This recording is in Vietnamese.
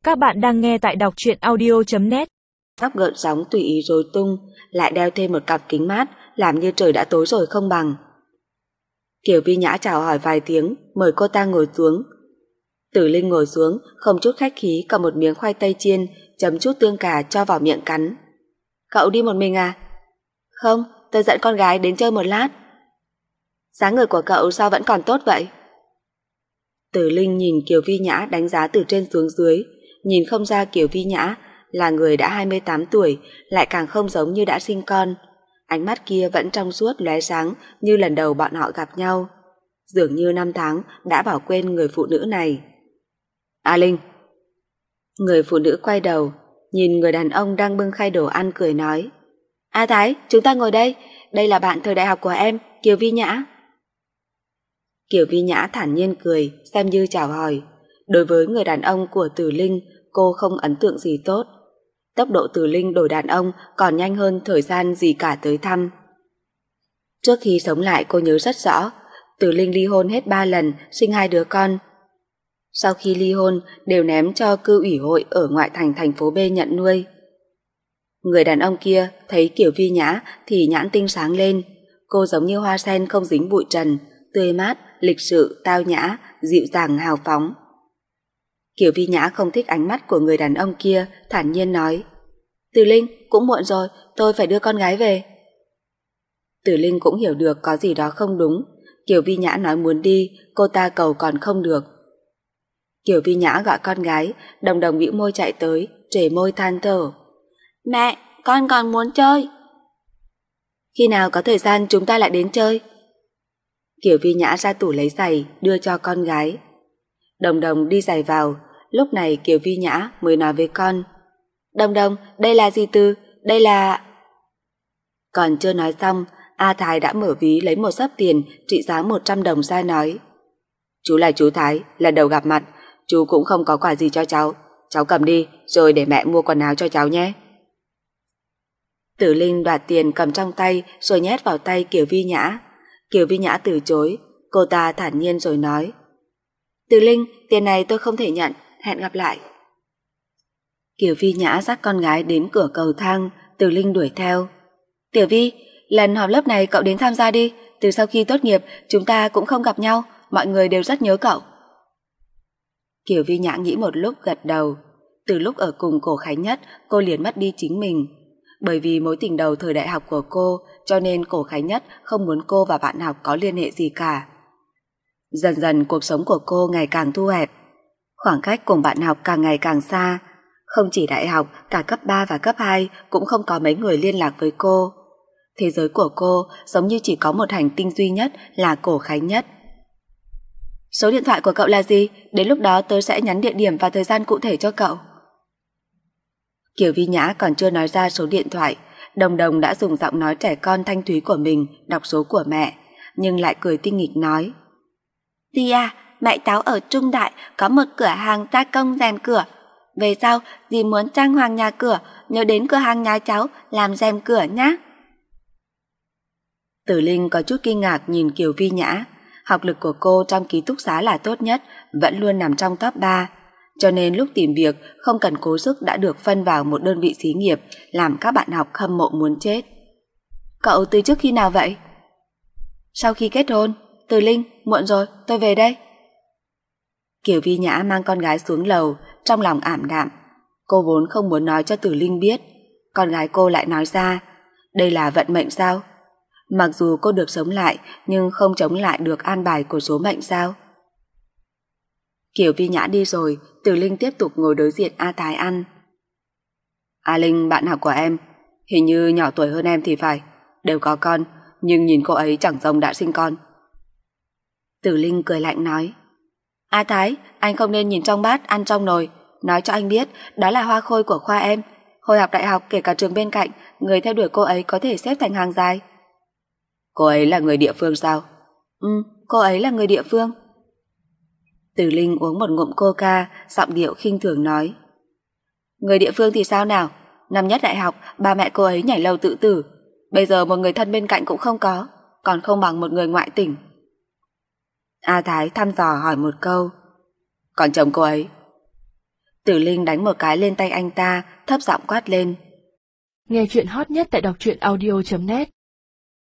Các bạn đang nghe tại đọc truyện audio.net. Tóc gợn sóng tùy ý rối tung, lại đeo thêm một cặp kính mát, làm như trời đã tối rồi không bằng. Kiều Vi Nhã chào hỏi vài tiếng, mời cô ta ngồi xuống. Tử Linh ngồi xuống, không chút khách khí cầm một miếng khoai tây chiên, chấm chút tương cà cho vào miệng cắn. Cậu đi một mình à? Không, tôi dẫn con gái đến chơi một lát. Dáng người của cậu sao vẫn còn tốt vậy? Tử Linh nhìn Kiều Vi Nhã đánh giá từ trên xuống dưới, nhìn không ra Kiều Vi Nhã là người đã 28 tuổi, lại càng không giống như đã sinh con. Ánh mắt kia vẫn trong suốt lóe sáng như lần đầu bọn họ gặp nhau. Dường như năm tháng đã bỏ quên người phụ nữ này. A Linh. Người phụ nữ quay đầu, nhìn người đàn ông đang bưng khay đồ ăn cười nói. A Thái, chúng ta ngồi đây. Đây là bạn thời đại học của em, Kiều Vi Nhã. Kiều Vi Nhã thản nhiên cười, xem như chào hỏi. Đối với người đàn ông của Tử Linh, cô không ấn tượng gì tốt. Tốc độ Tử Linh đổi đàn ông còn nhanh hơn thời gian gì cả tới thăm. Trước khi sống lại cô nhớ rất rõ, Tử Linh ly hôn hết 3 lần, sinh 2 đứa con. Sau khi ly hôn, đều ném cho cư ủy hội ở ngoại thành thành phố B nhận nuôi. Người đàn ông kia thấy Kiều Vi Nhã thì nhãn tinh sáng lên. Cô giống như hoa sen không dính bụi trần, tươi mát, lịch sự, tao nhã, dịu dàng hào phóng. Kiều Vi Nhã không thích ánh mắt của người đàn ông kia, thản nhiên nói. Tử Linh, cũng muộn rồi, tôi phải đưa con gái về. Tử Linh cũng hiểu được có gì đó không đúng. Kiều Vi Nhã nói muốn đi, cô ta cầu còn không được. Kiều Vi Nhã gọi con gái, Đồng Đồng bĩu môi chạy tới, trề môi than thở. Mẹ, con còn muốn chơi. Khi nào có thời gian chúng ta lại đến chơi. Kiều Vi Nhã ra tủ lấy giày, đưa cho con gái. Đồng Đồng đi giày vào, lúc này Kiều Vi Nhã mới nói với con. Đồng Đồng, đây là gì Tư? Đây là... Còn chưa nói xong, A Thái đã mở ví lấy một xấp tiền trị giá 100 đồng ra nói. Chú là chú Thái, lần đầu gặp mặt, chú cũng không có quà gì cho cháu. Cháu cầm đi, rồi để mẹ mua quần áo cho cháu nhé. Tử Linh đoạt tiền cầm trong tay rồi nhét vào tay Kiều Vi Nhã. Kiều Vi Nhã từ chối, cô ta thản nhiên rồi nói. Tử Linh, tiền này tôi không thể nhận, hẹn gặp lại. Kiều Vi Nhã dắt con gái đến cửa cầu thang, Tử Linh đuổi theo. Tiểu Vi, lần họp lớp này cậu đến tham gia đi, từ sau khi tốt nghiệp chúng ta cũng không gặp nhau, mọi người đều rất nhớ cậu. Kiều Vi Nhã nghĩ một lúc gật đầu. Từ lúc ở cùng Cổ Khánh Nhất, cô liền mất đi chính mình. Bởi vì mối tình đầu thời đại học của cô, cho nên Cổ Khánh Nhất không muốn cô và bạn học có liên hệ gì cả. Dần dần cuộc sống của cô ngày càng thu hẹp. Khoảng cách cùng bạn học càng ngày càng xa. Không chỉ đại học, cả cấp 3 và cấp 2 cũng không có mấy người liên lạc với cô. Thế giới của cô giống như chỉ có một hành tinh duy nhất là Cổ Khánh Nhất. Số điện thoại của cậu là gì? Đến lúc đó tớ sẽ nhắn địa điểm và thời gian cụ thể cho cậu. Kiều Vi Nhã còn chưa nói ra số điện thoại, Đồng Đồng đã dùng giọng nói trẻ con thanh thúy của mình đọc số của mẹ, nhưng lại cười tinh nghịch nói. Dì à, mẹ cháu ở Trung Đại có một cửa hàng gia công rèm cửa. Về sau, dì muốn trang hoàng nhà cửa, nhớ đến cửa hàng nhà cháu làm rèm cửa nhé. Tử Linh có chút kinh ngạc nhìn Kiều Vi Nhã. Học lực của cô trong ký túc xá là tốt nhất, vẫn luôn nằm trong top 3. Cho nên lúc tìm việc không cần cố sức đã được phân vào một đơn vị xí nghiệp làm các bạn học hâm mộ muốn chết. Cậu từ trước khi nào vậy? Sau khi kết hôn. Tử Linh, muộn rồi, tôi về đây. Kiều Vi Nhã mang con gái xuống lầu, trong lòng ảm đạm. Cô vốn không muốn nói cho Tử Linh biết, con gái cô lại nói ra. Đây là vận mệnh sao? Mặc dù cô được sống lại, nhưng không chống lại được an bài của số mệnh sao? Kiều Vi Nhã đi rồi, Tử Linh tiếp tục ngồi đối diện A Thái ăn. A Linh, bạn học của em, hình như nhỏ tuổi hơn em thì phải, đều có con, nhưng nhìn cô ấy chẳng giống đã sinh con. Tử Linh cười lạnh nói. A Thái, anh không nên nhìn trong bát ăn trong nồi, nói cho anh biết đó là hoa khôi của khoa em. Hồi học đại học kể cả trường bên cạnh, người theo đuổi cô ấy có thể xếp thành hàng dài. Cô ấy là người địa phương sao? Cô ấy là người địa phương. Tử Linh uống một ngụm coca, giọng điệu khinh thường nói. Người địa phương thì sao nào? Năm nhất đại học, ba mẹ cô ấy nhảy lầu tự tử. Bây giờ một người thân bên cạnh cũng không có, còn không bằng một người ngoại tỉnh. A Thái thăm dò hỏi một câu. Còn chồng cô ấy? Tử Linh đánh một cái lên tay anh ta, thấp giọng quát lên. Nghe chuyện hot nhất tại đọc truyện audio.net